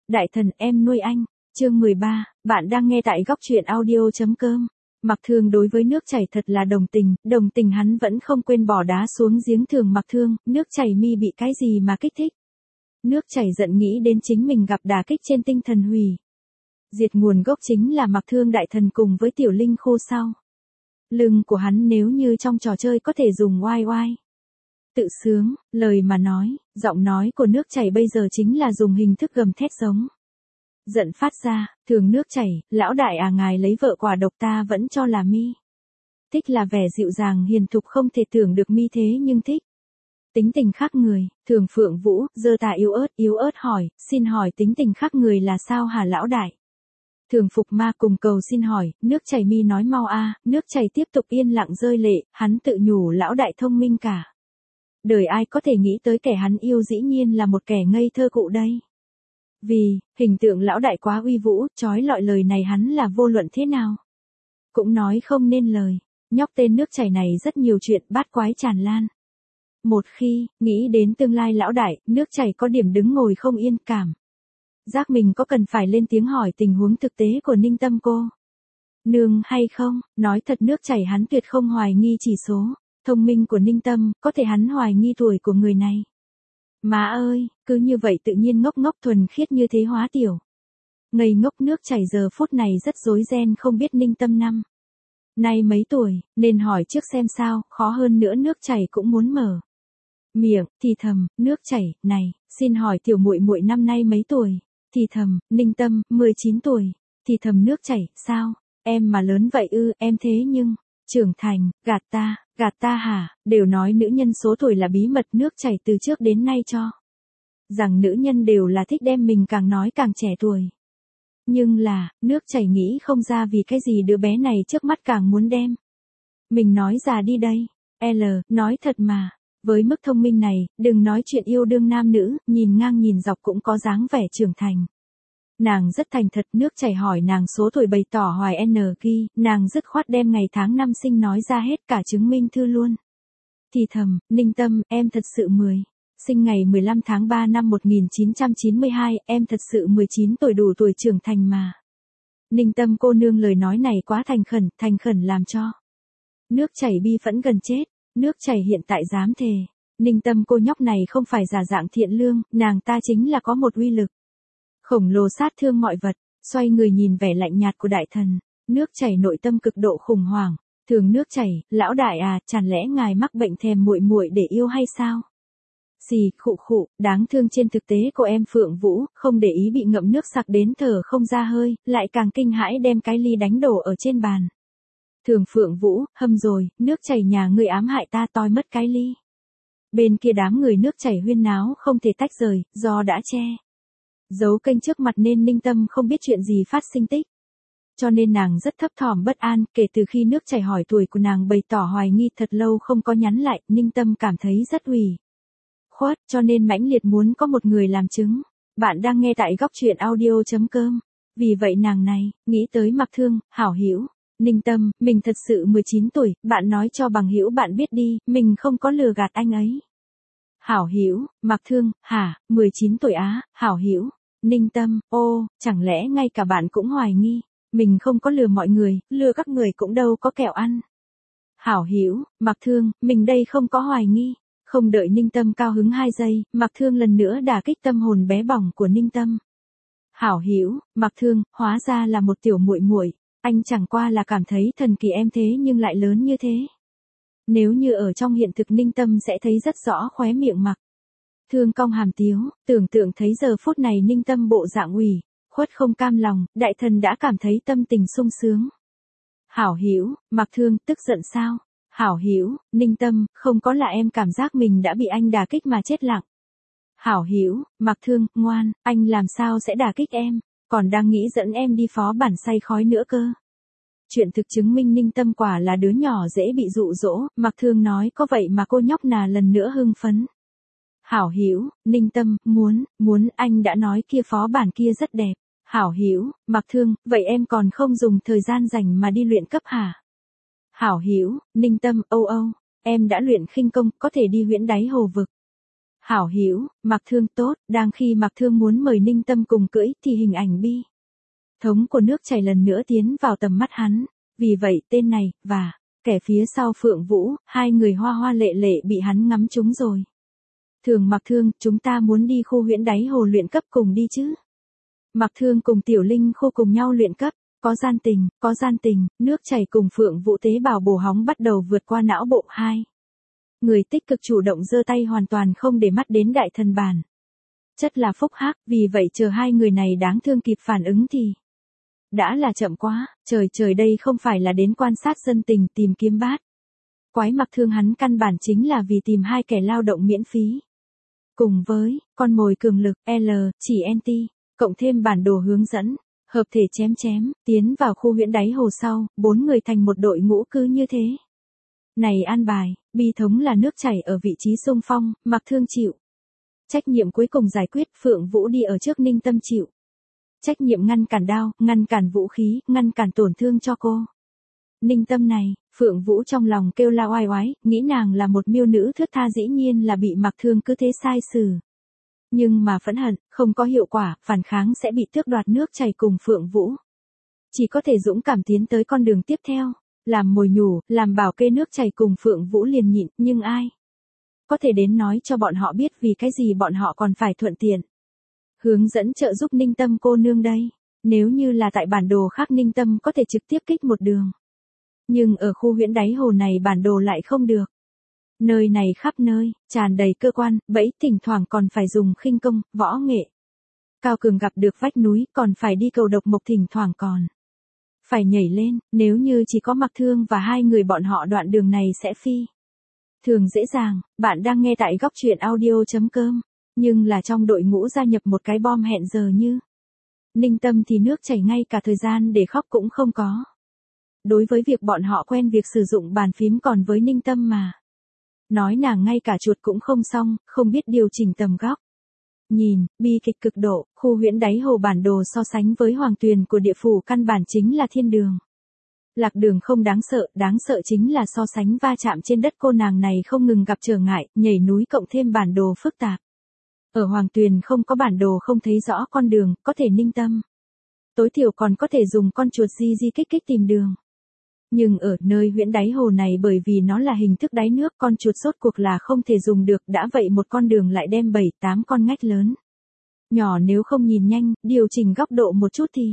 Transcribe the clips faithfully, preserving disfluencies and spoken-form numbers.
Đại thần em nuôi anh, chương mười ba, bạn đang nghe tại góc truyện audio.com. Mạc Thương đối với nước chảy thật là đồng tình, đồng tình hắn vẫn không quên bỏ đá xuống giếng thường Mạc Thương, nước chảy mi bị cái gì mà kích thích. Nước chảy giận nghĩ đến chính mình gặp đả kích trên tinh thần hủy. Diệt nguồn gốc chính là Mạc Thương đại thần cùng với tiểu linh khô sau. Lưng của hắn nếu như trong trò chơi có thể dùng oai oai. Tự sướng, lời mà nói, giọng nói của nước chảy bây giờ chính là dùng hình thức gầm thét giống. Giận phát ra, thường nước chảy, lão đại à ngài lấy vợ quả độc ta vẫn cho là mi. Thích là vẻ dịu dàng hiền thục không thể tưởng được mi thế nhưng thích. Tính tình khác người, thường Phượng Vũ, giơ tà yếu ớt, yếu ớt hỏi, xin hỏi tính tình khác người là sao hả lão đại? Thường Phục Ma cùng cầu xin hỏi, nước chảy mi nói mau a, nước chảy tiếp tục yên lặng rơi lệ, hắn tự nhủ lão đại thông minh cả. Đời ai có thể nghĩ tới kẻ hắn yêu dĩ nhiên là một kẻ ngây thơ cụ đây. Vì, hình tượng lão đại quá uy vũ, trói lọi lời này hắn là vô luận thế nào. Cũng nói không nên lời, nhóc tên nước chảy này rất nhiều chuyện bát quái tràn lan. Một khi, nghĩ đến tương lai lão đại, nước chảy có điểm đứng ngồi không yên cảm. Giác mình có cần phải lên tiếng hỏi tình huống thực tế của Ninh Tâm cô. Nương hay không, nói thật nước chảy hắn tuyệt không hoài nghi chỉ số. Thông minh của Ninh Tâm, có thể hắn hoài nghi tuổi của người này. Má ơi, cứ như vậy tự nhiên ngốc ngốc thuần khiết như thế hóa tiểu. Ngây ngốc nước chảy giờ phút này rất rối ren không biết Ninh Tâm năm. Nay mấy tuổi, nên hỏi trước xem sao, khó hơn nữa nước chảy cũng muốn mở. Miệng, thì thầm, nước chảy, này, xin hỏi tiểu muội muội năm nay mấy tuổi? Thì thầm, Ninh Tâm, mười chín tuổi. Thì thầm nước chảy, sao? Em mà lớn vậy ư, em thế nhưng, trưởng thành, gạt ta. Gạt ta hả, đều nói nữ nhân số tuổi là bí mật nước chảy từ trước đến nay cho. Rằng nữ nhân đều là thích đem mình càng nói càng trẻ tuổi. Nhưng là, nước chảy nghĩ không ra vì cái gì đứa bé này trước mắt càng muốn đem. Mình nói già đi đây. L, nói thật mà. Với mức thông minh này, đừng nói chuyện yêu đương nam nữ, nhìn ngang nhìn dọc cũng có dáng vẻ trưởng thành. Nàng rất thành thật, nước chảy hỏi nàng số tuổi bày tỏ hoài n ghi, nàng dứt khoát đem ngày tháng năm sinh nói ra hết cả chứng minh thư luôn. Thì thầm, Ninh Tâm, em thật sự mười. Sinh ngày mười lăm tháng ba năm một nghìn chín trăm chín mươi hai, em thật sự mười chín tuổi đủ tuổi trưởng thành mà. Ninh Tâm cô nương lời nói này quá thành khẩn, thành khẩn làm cho. Nước chảy bi phẫn gần chết, nước chảy hiện tại dám thề. Ninh Tâm cô nhóc này không phải giả dạng thiện lương, nàng ta chính là có một uy lực. Khổng lồ sát thương mọi vật, xoay người nhìn vẻ lạnh nhạt của đại thần, nước chảy nội tâm cực độ khủng hoảng, thường nước chảy, lão đại à, chẳng lẽ ngài mắc bệnh thèm muội muội để yêu hay sao? Xì, khụ khụ, đáng thương trên thực tế của em Phượng Vũ, không để ý bị ngậm nước sặc đến thở không ra hơi, lại càng kinh hãi đem cái ly đánh đổ ở trên bàn. Thường Phượng Vũ, hâm rồi, nước chảy nhà ngươi ám hại ta toi mất cái ly. Bên kia đám người nước chảy huyên náo không thể tách rời, do đã che giấu kênh trước mặt nên Ninh Tâm không biết chuyện gì phát sinh tích. Cho nên nàng rất thấp thỏm bất an, kể từ khi nước chảy hỏi tuổi của nàng bày tỏ hoài nghi thật lâu không có nhắn lại, Ninh Tâm cảm thấy rất ủy khuất, cho nên mãnh liệt muốn có một người làm chứng. Bạn đang nghe tại góc truyện audio.com. Vì vậy nàng này, nghĩ tới Mạc Thương, hảo hữu, Ninh Tâm, mình thật sự mười chín tuổi, bạn nói cho bằng hữu bạn biết đi, mình không có lừa gạt anh ấy. Hảo hữu, Mạc Thương, hả, mười chín tuổi á, hảo hữu. Ninh Tâm, ô, chẳng lẽ ngay cả bạn cũng hoài nghi, mình không có lừa mọi người, lừa các người cũng đâu có kẹo ăn. Hảo hữu, Mạc Thương, mình đây không có hoài nghi. Không đợi Ninh Tâm cao hứng hai giây, Mạc Thương lần nữa đả kích tâm hồn bé bỏng của Ninh Tâm. Hảo hữu, Mạc Thương, hóa ra là một tiểu muội muội, anh chẳng qua là cảm thấy thần kỳ em thế nhưng lại lớn như thế. Nếu như ở trong hiện thực Ninh Tâm sẽ thấy rất rõ khóe miệng Mạc Thương cong hàm tiếu, tưởng tượng thấy giờ phút này Ninh Tâm bộ dạng ủy khuất không cam lòng, đại thần đã cảm thấy tâm tình sung sướng. Hảo hữu, Mạc Thương, tức giận sao? Hảo hữu, Ninh Tâm, không có là em cảm giác mình đã bị anh đả kích mà chết lặng. Hảo hữu, Mạc Thương, ngoan, anh làm sao sẽ đả kích em, còn đang nghĩ dẫn em đi phó bản say khói nữa cơ. Chuyện thực chứng minh Ninh Tâm quả là đứa nhỏ dễ bị dụ dỗ, Mạc Thương nói có vậy mà cô nhóc nà lần nữa hưng phấn. Hảo hữu, Ninh Tâm, muốn, muốn, anh đã nói kia phó bản kia rất đẹp. Hảo hữu, Mạc Thương, vậy em còn không dùng thời gian rảnh mà đi luyện cấp hả? Hảo hữu, Ninh Tâm, âu âu, em đã luyện khinh công, có thể đi huyễn đáy hồ vực. Hảo hữu, Mặc Thương tốt, đang khi Mặc Thương muốn mời Ninh Tâm cùng cưỡi thì hình ảnh bi thống của nước chảy lần nữa tiến vào tầm mắt hắn, vì vậy tên này, và kẻ phía sau Phượng Vũ, hai người hoa hoa lệ lệ bị hắn ngắm trúng rồi. Thường Mặc Thương, chúng ta muốn đi khu huyễn đáy hồ luyện cấp cùng đi chứ? Mặc Thương cùng Tiểu Linh Khô cùng nhau luyện cấp, có gian tình, có gian tình, nước chảy cùng Phượng Vũ tế bào bổ hóng bắt đầu vượt qua não bộ hai. Người tích cực chủ động giơ tay hoàn toàn không để mắt đến đại thần bản. Chất là phúc hắc, vì vậy chờ hai người này đáng thương kịp phản ứng thì đã là chậm quá, trời trời đây không phải là đến quan sát dân tình tìm kiếm bát. Quái Mặc Thương hắn căn bản chính là vì tìm hai kẻ lao động miễn phí. Cùng với, con mồi cường lực, L, chỉ en tê, cộng thêm bản đồ hướng dẫn, hợp thể chém chém, tiến vào khu huyễn đáy hồ sau, bốn người thành một đội ngũ cứ như thế. Này an bài, bi thống là nước chảy ở vị trí xung phong, Mặc Thương chịu. Trách nhiệm cuối cùng giải quyết, Phượng Vũ đi ở trước, Ninh Tâm chịu. Trách nhiệm ngăn cản đao, ngăn cản vũ khí, ngăn cản tổn thương cho cô. Ninh Tâm này, Phượng Vũ trong lòng kêu la oai oái, nghĩ nàng là một miêu nữ thướt tha dĩ nhiên là bị Mặc Thương cứ thế sai xử. Nhưng mà phẫn hận, không có hiệu quả, phản kháng sẽ bị tước đoạt, nước chảy cùng Phượng Vũ. Chỉ có thể dũng cảm tiến tới con đường tiếp theo, làm mồi nhủ, làm bảo kê, nước chảy cùng Phượng Vũ liền nhịn, nhưng ai có thể đến nói cho bọn họ biết vì cái gì bọn họ còn phải thuận tiện hướng dẫn trợ giúp Ninh Tâm cô nương đây. Nếu như là tại bản đồ khác Ninh Tâm có thể trực tiếp kích một đường. Nhưng ở khu huyễn đáy hồ này bản đồ lại không được. Nơi này khắp nơi, tràn đầy cơ quan, bẫy, thỉnh thoảng còn phải dùng khinh công, võ nghệ. Cao cường gặp được vách núi, còn phải đi cầu độc mộc, thỉnh thoảng còn phải nhảy lên, nếu như chỉ có Mặc Thương và hai người bọn họ đoạn đường này sẽ phi thường dễ dàng. Bạn đang nghe tại góc truyện audio.com, nhưng là trong đội ngũ gia nhập một cái bom hẹn giờ như Ninh Tâm thì nước chảy ngay cả thời gian để khóc cũng không có. Đối với việc bọn họ quen việc sử dụng bàn phím, còn với Ninh Tâm mà nói nàng ngay cả chuột cũng không xong, không biết điều chỉnh tầm góc. Nhìn, bi kịch cực độ, khu huyễn đáy hồ bản đồ so sánh với hoàng tuyền của địa phủ căn bản chính là thiên đường. Lạc đường không đáng sợ, đáng sợ chính là so sánh va chạm trên đất, cô nàng này không ngừng gặp trở ngại, nhảy núi cộng thêm bản đồ phức tạp. Ở hoàng tuyền không có bản đồ, không thấy rõ con đường, có thể Ninh Tâm tối thiểu còn có thể dùng con chuột di di kích kích tìm đường. Nhưng ở nơi huyễn đáy hồ này, bởi vì nó là hình thức đáy nước, con chuột sốt cuộc là không thể dùng được, đã vậy một con đường lại đem bảy tám con ngách lớn nhỏ, nếu không nhìn nhanh, điều chỉnh góc độ một chút thì.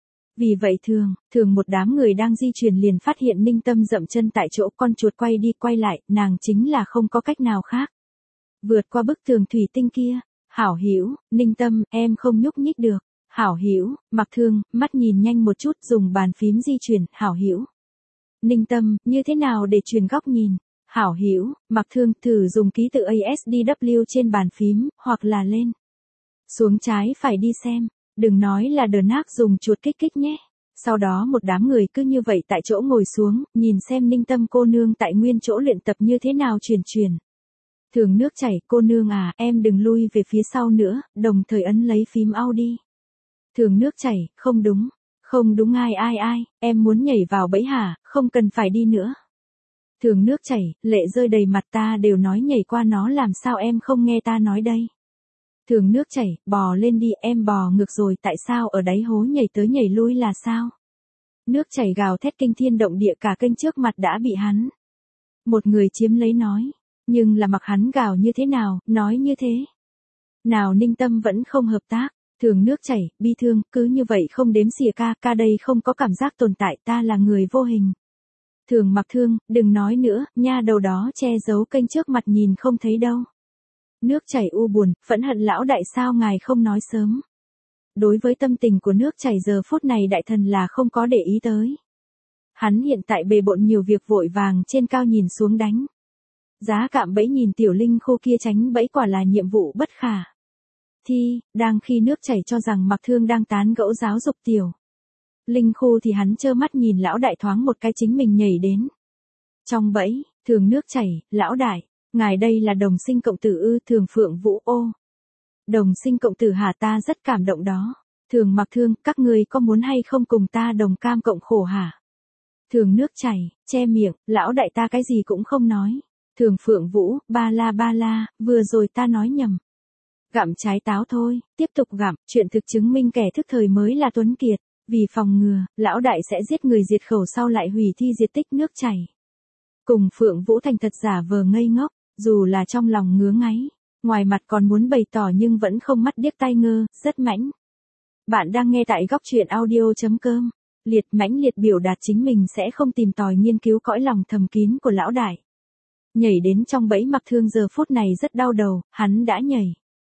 Vì vậy thường, thường một đám người đang di chuyển liền phát hiện Ninh Tâm dậm chân tại chỗ, con chuột quay đi quay lại, nàng chính là không có cách nào khác vượt qua bức tường thủy tinh kia. Hảo hữu, Ninh Tâm, em không nhúc nhích được. Hảo hữu, Mặc Thương, mắt nhìn nhanh một chút, dùng bàn phím di chuyển. Hảo hữu, Ninh Tâm, như thế nào để chuyển góc nhìn? Hảo hữu, Mặc Thương, thử dùng ký tự a ét đê vê trên bàn phím, hoặc là lên xuống trái phải đi xem. Đừng nói là đờ nác dùng chuột kích kích nhé. Sau đó một đám người cứ như vậy tại chỗ ngồi xuống, nhìn xem Ninh Tâm cô nương tại nguyên chỗ luyện tập như thế nào chuyển chuyển. Thường nước chảy, cô nương à, em đừng lui về phía sau nữa, đồng thời ấn lấy phím Audi. Thường nước chảy, không đúng, không đúng, ai ai ai, em muốn nhảy vào bẫy hả, không cần phải đi nữa. Thường nước chảy, lệ rơi đầy mặt, ta đều nói nhảy qua nó, làm sao em không nghe ta nói đây. Thường nước chảy, bò lên đi, em bò ngược rồi, tại sao ở đáy hố nhảy tới nhảy lui là sao? Nước chảy gào thét kinh thiên động địa, cả kênh trước mặt đã bị hắn một người chiếm lấy nói. Nhưng là mặc hắn gào như thế nào, nói như thế nào Ninh Tâm vẫn không hợp tác. Thường nước chảy, bi thương, cứ như vậy không đếm xỉa, ca, ca đây không có cảm giác tồn tại, ta là người vô hình. Thường Mặc Thương, đừng nói nữa, nha đầu đó che giấu kênh trước mặt nhìn không thấy đâu. Nước chảy u buồn, phẫn hận, lão đại sao ngài không nói sớm. Đối với tâm tình của nước chảy giờ phút này đại thần là không có để ý tới. Hắn hiện tại bề bộn nhiều việc, vội vàng trên cao nhìn xuống đánh giá cạm bẫy, nhìn Tiểu Linh Khô kia tránh bẫy quả là nhiệm vụ bất khả thi. Đang khi nước chảy cho rằng Mặc Thương đang tán gẫu giáo dục Tiểu Linh Khô thì hắn trơ mắt nhìn lão đại thoáng một cái chính mình nhảy đến trong bẫy. Thường nước chảy, lão đại, ngài đây là đồng sinh cộng tử ư? Thường Phượng Vũ, ô, đồng sinh cộng tử hả, ta rất cảm động đó. Thường Mặc Thương, các ngươi có muốn hay không cùng ta đồng cam cộng khổ hả? Thường nước chảy, che miệng, lão đại ta cái gì cũng không nói. Thường Phượng Vũ, ba la ba la, vừa rồi ta nói nhầm. Gặm trái táo thôi, tiếp tục gặm, chuyện thực chứng minh kẻ thức thời mới là tuấn kiệt. Vì phòng ngừa, lão đại sẽ giết người diệt khẩu sau lại hủy thi diệt tích nước chảy. Cùng Phượng Vũ thành thật giả vờ ngây ngốc, dù là trong lòng ngứa ngáy, ngoài mặt còn muốn bày tỏ nhưng vẫn không mắt điếc tai ngơ, rất mãnh. Bạn đang nghe tại góc truyện audio.com. Liệt mãnh liệt biểu đạt chính mình sẽ không tìm tòi nghiên cứu cõi lòng thầm kín của lão đại. Nhảy đến trong bẫy Mặc Thương giờ phút này rất đau đầu, hắn đã nhảy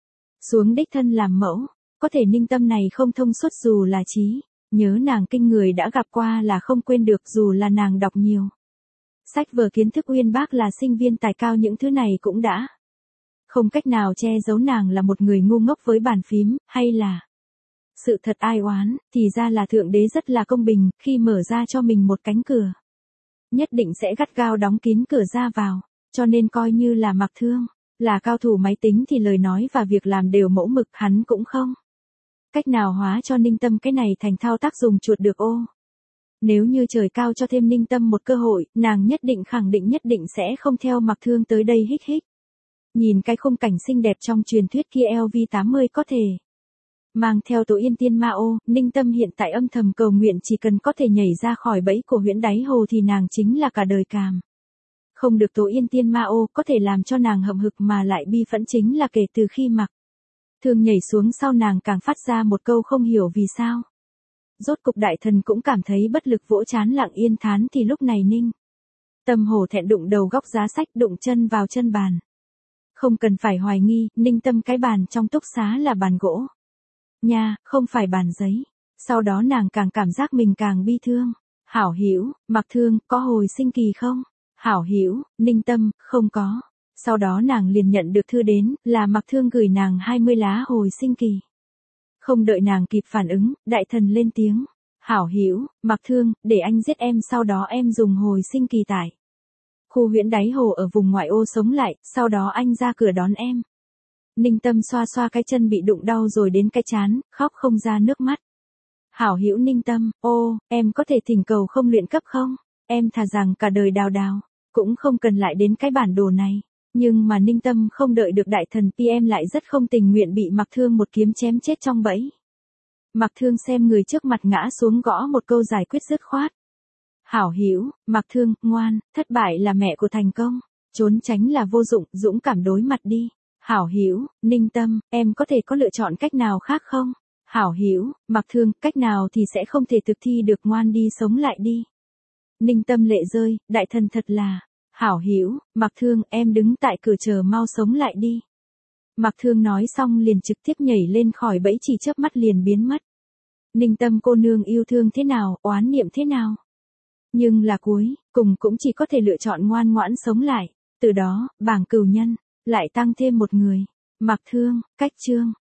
xuống đích thân làm mẫu, có thể Ninh Tâm này không thông suốt dù là trí, nhớ nàng kinh người đã gặp qua là không quên được dù là nàng đọc nhiều. Sách vở kiến thức uyên bác là sinh viên tài cao những thứ này cũng đã không cách nào che giấu nàng là một người ngu ngốc với bàn phím, hay là sự thật ai oán, thì ra là Thượng Đế rất là công bình, khi mở ra cho mình một cánh cửa. Nhất định sẽ gắt gao đóng kín cửa ra vào, cho nên coi như là Mặc Thương, là cao thủ máy tính thì lời nói và việc làm đều mẫu mực, hắn cũng không cách nào hóa cho Ninh Tâm cái này thành thao tác dùng chuột được ô. Nếu như trời cao cho thêm Ninh Tâm một cơ hội, nàng nhất định khẳng định nhất định sẽ không theo Mặc Thương tới đây hích hích. Nhìn cái khung cảnh xinh đẹp trong truyền thuyết kia L V tám mươi có thể mang theo Tố Yên Tiên Ma Ô, Ninh Tâm hiện tại âm thầm cầu nguyện chỉ cần có thể nhảy ra khỏi bẫy của huyễn đáy hồ thì nàng chính là cả đời càm. Không được Tố Yên Tiên Ma Ô có thể làm cho nàng hậm hực mà lại bi phẫn chính là kể từ khi Mặc Thương nhảy xuống sau nàng càng phát ra một câu không hiểu vì sao. Rốt cục đại thần cũng cảm thấy bất lực vỗ chán lặng yên thán thì lúc này Ninh Tâm hổ thẹn đụng đầu góc giá sách đụng chân vào chân bàn. Không cần phải hoài nghi, Ninh Tâm cái bàn trong túc xá là bàn gỗ. Nha, không phải bàn giấy. Sau đó nàng càng cảm giác mình càng bi thương. Hảo Hữu, Mặc Thương, có hồi sinh kỳ không? Hảo Hữu, Ninh Tâm, không có. Sau đó nàng liền nhận được thư đến, là Mặc Thương gửi nàng hai mươi lá hồi sinh kỳ. Không đợi nàng kịp phản ứng, đại thần lên tiếng. Hảo Hữu, Mặc Thương, để anh giết em sau đó em dùng hồi sinh kỳ tại khu huyễn đáy hồ ở vùng ngoại ô sống lại, sau đó anh ra cửa đón em. Ninh Tâm xoa xoa cái chân bị đụng đau rồi đến cái chán, khóc không ra nước mắt. Hảo Hữu Ninh Tâm, ô, em có thể thỉnh cầu không luyện cấp không? Em thà rằng cả đời đào đào, cũng không cần lại đến cái bản đồ này. Nhưng mà Ninh Tâm không đợi được đại thần pê em lại rất không tình nguyện bị Mặc Thương một kiếm chém chết trong bẫy. Mặc Thương xem người trước mặt ngã xuống gõ một câu giải quyết dứt khoát. Hảo Hữu, Mặc Thương, ngoan, thất bại là mẹ của thành công, trốn tránh là vô dụng, dũng cảm đối mặt đi. Hảo Hữu, Ninh Tâm, em có thể có lựa chọn cách nào khác không? Hảo Hữu, Mặc Thương, cách nào thì sẽ không thể thực thi được, ngoan đi sống lại đi. Ninh Tâm lệ rơi, đại thần thật là. Hảo Hữu, Mặc Thương, em đứng tại cửa chờ mau sống lại đi. Mặc Thương nói xong liền trực tiếp nhảy lên khỏi bẫy chỉ chớp mắt liền biến mất. Ninh Tâm cô nương yêu thương thế nào, oán niệm thế nào? Nhưng là cuối cùng cũng chỉ có thể lựa chọn ngoan ngoãn sống lại. Từ đó, bảng cửu nhân lại tăng thêm một người. Mặc Thương, cách chương